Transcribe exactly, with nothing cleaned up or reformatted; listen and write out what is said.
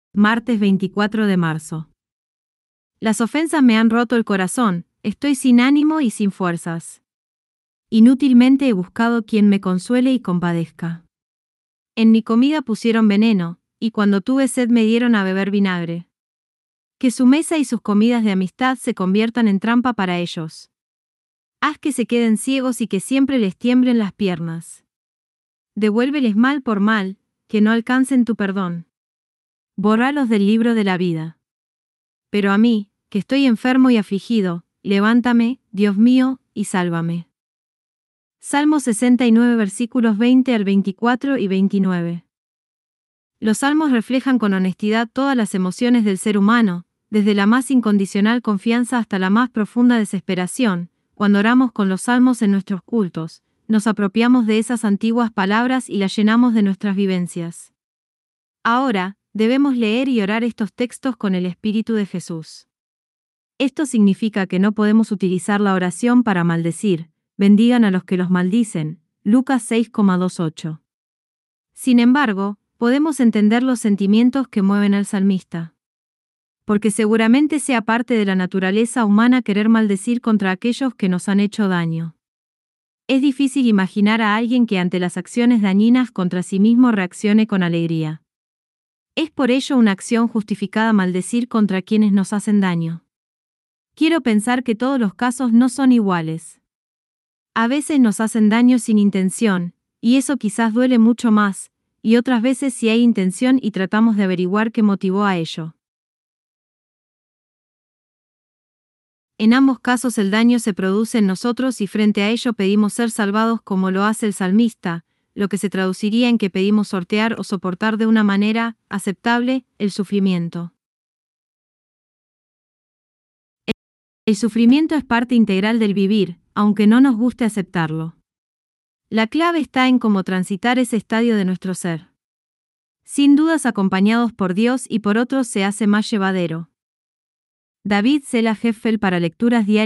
Martes veinticuatro de marzo. Las ofensas me han roto el corazón, estoy sin ánimo y sin fuerzas. Inútilmente he buscado quien me consuele y compadezca. En mi comida pusieron veneno, y cuando tuve sed me dieron a beber vinagre. Que su mesa y sus comidas de amistad se conviertan en trampa para ellos. Haz que se queden ciegos y que siempre les tiemblen las piernas. Devuélveles mal por mal, que no alcancen tu perdón. Bórralos del libro de la vida. Pero a mí, que estoy enfermo y afligido, levántame, Dios mío, y sálvame. Salmo sesenta y nueve versículos veinte al veinticuatro y veintinueve. Los salmos reflejan con honestidad todas las emociones del ser humano, desde la más incondicional confianza hasta la más profunda desesperación. Cuando oramos con los salmos en nuestros cultos, nos apropiamos de esas antiguas palabras y las llenamos de nuestras vivencias. Ahora, debemos leer y orar estos textos con el Espíritu de Jesús. Esto significa que no podemos utilizar la oración para maldecir, bendigan a los que los maldicen, Lucas seis veintiocho. Sin embargo, podemos entender los sentimientos que mueven al salmista. Porque seguramente sea parte de la naturaleza humana querer maldecir contra aquellos que nos han hecho daño. Es difícil imaginar a alguien que ante las acciones dañinas contra sí mismo reaccione con alegría. Es por ello una acción justificada maldecir contra quienes nos hacen daño. Quiero pensar que todos los casos no son iguales. A veces nos hacen daño sin intención, y eso quizás duele mucho más, y otras veces sí hay intención y tratamos de averiguar qué motivó a ello. En ambos casos el daño se produce en nosotros y frente a ello pedimos ser salvados como lo hace el salmista, lo que se traduciría en que pedimos sortear o soportar de una manera aceptable el sufrimiento. El sufrimiento es parte integral del vivir, aunque no nos guste aceptarlo. La clave está en cómo transitar ese estadio de nuestro ser. Sin dudas acompañados por Dios y por otros se hace más llevadero. David Sela Heffel para Lecturas Diarias.